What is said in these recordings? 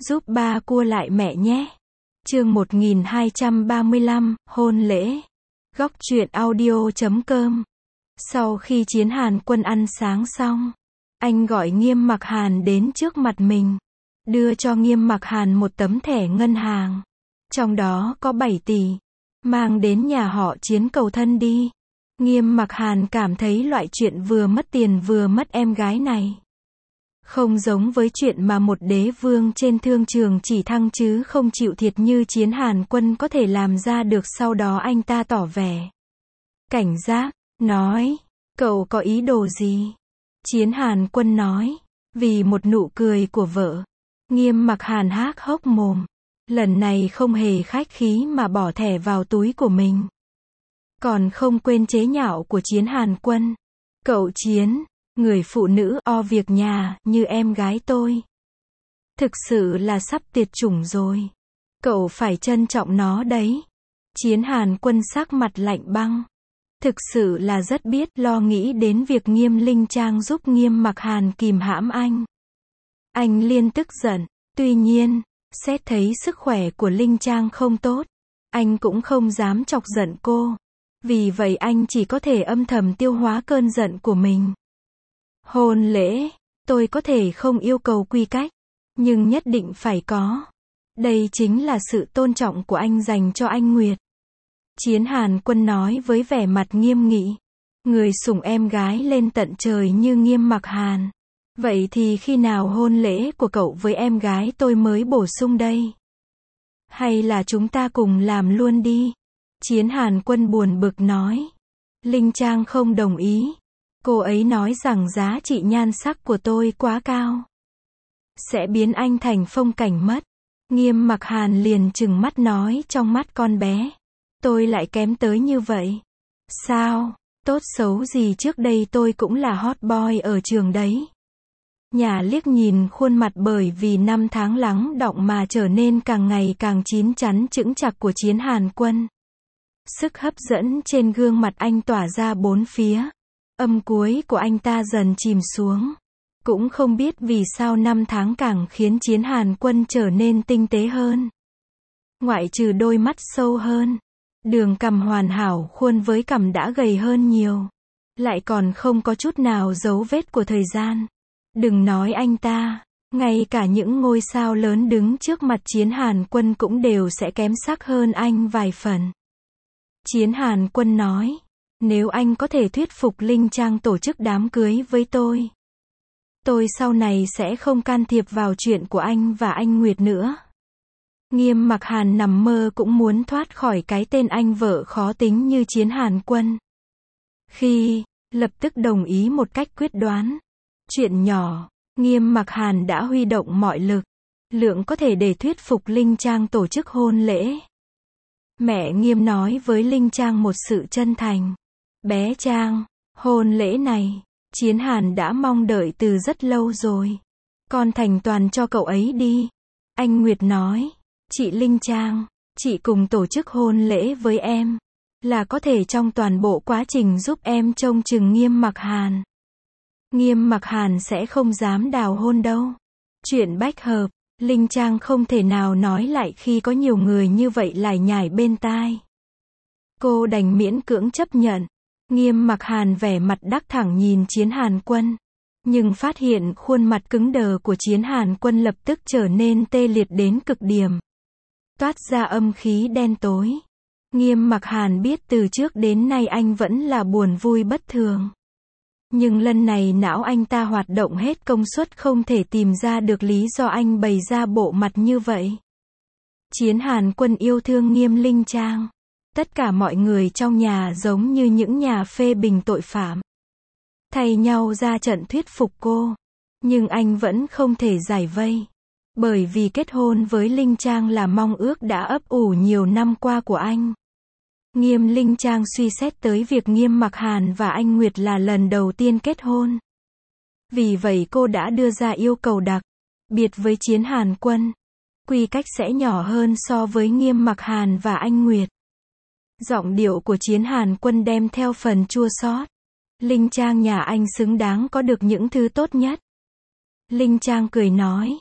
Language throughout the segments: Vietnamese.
giúp ba cua lại mẹ nhé. Chương 1235, hôn lễ. Góc truyện audio.com. Sau khi Chiến Hàn Quân ăn sáng xong, anh gọi Nghiêm Mặc Hàn đến trước mặt mình, đưa cho Nghiêm Mặc Hàn một tấm thẻ ngân hàng, trong đó có 7 tỷ, mang đến nhà họ Chiến cầu thân đi. Nghiêm Mặc Hàn cảm thấy loại chuyện vừa mất tiền vừa mất em gái này không giống với chuyện mà một đế vương trên thương trường chỉ thăng chứ không chịu thiệt như Chiến Hàn Quân có thể làm ra được. Sau đó anh ta tỏ vẻ cảnh giác, nói, cậu có ý đồ gì? Chiến Hàn Quân nói, vì một nụ cười của vợ. Nghiêm Mặc Hàn há hốc mồm, lần này không hề khách khí mà bỏ thẻ vào túi của mình. Còn không quên chế nhạo của Chiến Hàn Quân. Cậu Chiến, người phụ nữ o việc nhà như em gái tôi, thực sự là sắp tuyệt chủng rồi. Cậu phải trân trọng nó đấy. Chiến Hàn Quân sắc mặt lạnh băng, thực sự là rất biết lo nghĩ đến việc Nghiêm Linh Trang giúp Nghiêm Mặc Hàn kìm hãm anh. Anh liên tức giận, tuy nhiên, xét thấy sức khỏe của Linh Trang không tốt, anh cũng không dám chọc giận cô. Vì vậy anh chỉ có thể âm thầm tiêu hóa cơn giận của mình. Hôn lễ, tôi có thể không yêu cầu quy cách, nhưng nhất định phải có. Đây chính là sự tôn trọng của anh dành cho anh Nguyệt. Chiến Hàn Quân nói với vẻ mặt nghiêm nghị. Người sủng em gái lên tận trời như Nghiêm Mặc Hàn. Vậy thì khi nào hôn lễ của cậu với em gái tôi mới bổ sung đây? Hay là chúng ta cùng làm luôn đi? Chiến Hàn Quân buồn bực nói. Linh Trang không đồng ý. Cô ấy nói rằng giá trị nhan sắc của tôi quá cao, sẽ biến anh thành phong cảnh mất. Nghiêm Mặc Hàn liền trừng mắt nói trong mắt con bé. Tôi lại kém tới như vậy? Sao? Tốt xấu gì trước đây tôi cũng là hot boy ở trường đấy. Nhà liếc nhìn khuôn mặt bởi vì năm tháng lắng đọng mà trở nên càng ngày càng chín chắn chững chạc của Chiến Hàn Quân. Sức hấp dẫn trên gương mặt anh tỏa ra bốn phía. Âm cuối của anh ta dần chìm xuống. Cũng không biết vì sao năm tháng càng khiến Chiến Hàn Quân trở nên tinh tế hơn. Ngoại trừ đôi mắt sâu hơn, đường cằm hoàn hảo, khuôn với cằm đã gầy hơn nhiều, lại còn không có chút nào dấu vết của thời gian. Đừng nói anh ta, ngay cả những ngôi sao lớn đứng trước mặt Chiến Hàn Quân cũng đều sẽ kém sắc hơn anh vài phần. Chiến Hàn Quân nói, nếu anh có thể thuyết phục Linh Trang tổ chức đám cưới với tôi sau này sẽ không can thiệp vào chuyện của anh và anh Nguyệt nữa. Nghiêm Mặc Hàn nằm mơ cũng muốn thoát khỏi cái tên anh vợ khó tính như Chiến Hàn Quân. Lập tức đồng ý một cách quyết đoán. Chuyện nhỏ, Nghiêm Mặc Hàn đã huy động mọi lực lượng có thể để thuyết phục Linh Trang tổ chức hôn lễ. Mẹ Nghiêm nói với Linh Trang một sự chân thành. Bé Trang, hôn lễ này, Chiến Hàn đã mong đợi từ rất lâu rồi. Con thành toàn cho cậu ấy đi. Anh Nguyệt nói, chị Linh Trang, chị cùng tổ chức hôn lễ với em, là có thể trong toàn bộ quá trình giúp em trông chừng Nghiêm Mặc Hàn. Nghiêm Mặc Hàn sẽ không dám đào hôn đâu. Chuyện bách hợp, Linh Trang không thể nào nói lại khi có nhiều người như vậy lải nhải bên tai. Cô đành miễn cưỡng chấp nhận. Nghiêm Mặc Hàn vẻ mặt đắc thẳng nhìn Chiến Hàn Quân, nhưng phát hiện khuôn mặt cứng đờ của Chiến Hàn Quân lập tức trở nên tê liệt đến cực điểm, toát ra âm khí đen tối. Nghiêm Mặc Hàn biết từ trước đến nay anh vẫn là buồn vui bất thường, nhưng lần này não anh ta hoạt động hết công suất, không thể tìm ra được lý do anh bày ra bộ mặt như vậy. Chiến Hàn Quân yêu thương Nghiêm Linh Trang. Tất cả mọi người trong nhà giống như những nhà phê bình tội phạm, thay nhau ra trận thuyết phục cô. Nhưng anh vẫn không thể giải vây, bởi vì kết hôn với Linh Trang là mong ước đã ấp ủ nhiều năm qua của anh. Nghiêm Linh Trang suy xét tới việc Nghiêm Mặc Hàn và anh Nguyệt là lần đầu tiên kết hôn. Vì vậy cô đã đưa ra yêu cầu đặc biệt với Chiến Hàn Quân. Quy cách sẽ nhỏ hơn so với Nghiêm Mặc Hàn và anh Nguyệt. Giọng điệu của Chiến Hàn Quân đem theo phần chua xót. Linh Trang nhà anh xứng đáng có được những thứ tốt nhất. Linh Trang cười nói,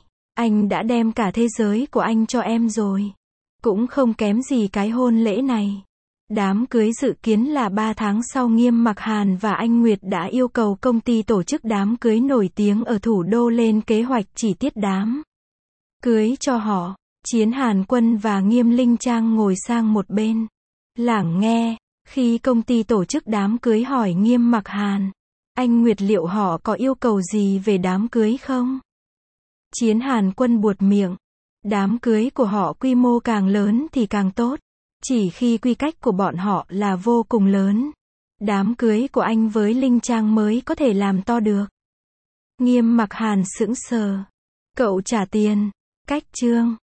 Anh đã đem cả thế giới của anh cho em rồi. Cũng không kém gì cái hôn lễ này. Đám cưới dự kiến là 3 tháng sau. Nghiêm Mặc Hàn và anh Nguyệt đã yêu cầu công ty tổ chức đám cưới nổi tiếng ở thủ đô lên kế hoạch chi tiết đám cưới cho họ. Chiến Hàn Quân và Nghiêm Linh Trang ngồi sang một bên, lắng nghe. Khi công ty tổ chức đám cưới hỏi Nghiêm Mặc Hàn, anh Nguyệt liệu họ có yêu cầu gì về đám cưới không? Chiến Hàn Quân buột miệng. Đám cưới của họ quy mô càng lớn thì càng tốt. Chỉ khi quy cách của bọn họ là vô cùng lớn, đám cưới của anh với Linh Trang mới có thể làm to được. Nghiêm Mặc Hàn sững sờ. Cậu trả tiền. Cách chương.